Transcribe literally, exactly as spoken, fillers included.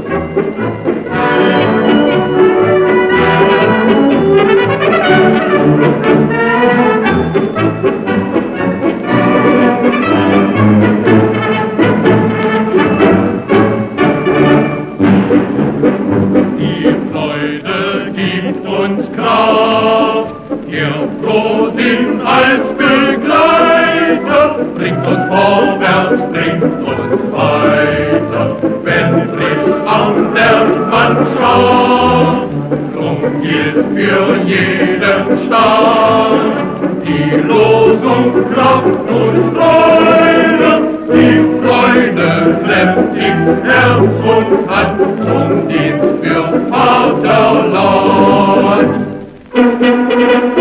Ihr Frohsinn als Begleiter bringt uns vorwärts, bringt uns weiter. Wenn frisch an der Wand schaut, drum gilt für jeden Staat die Losung Kraft und Freude. Die Freude klemmt in Herz und Hand zum Dienst fürs Vaterland.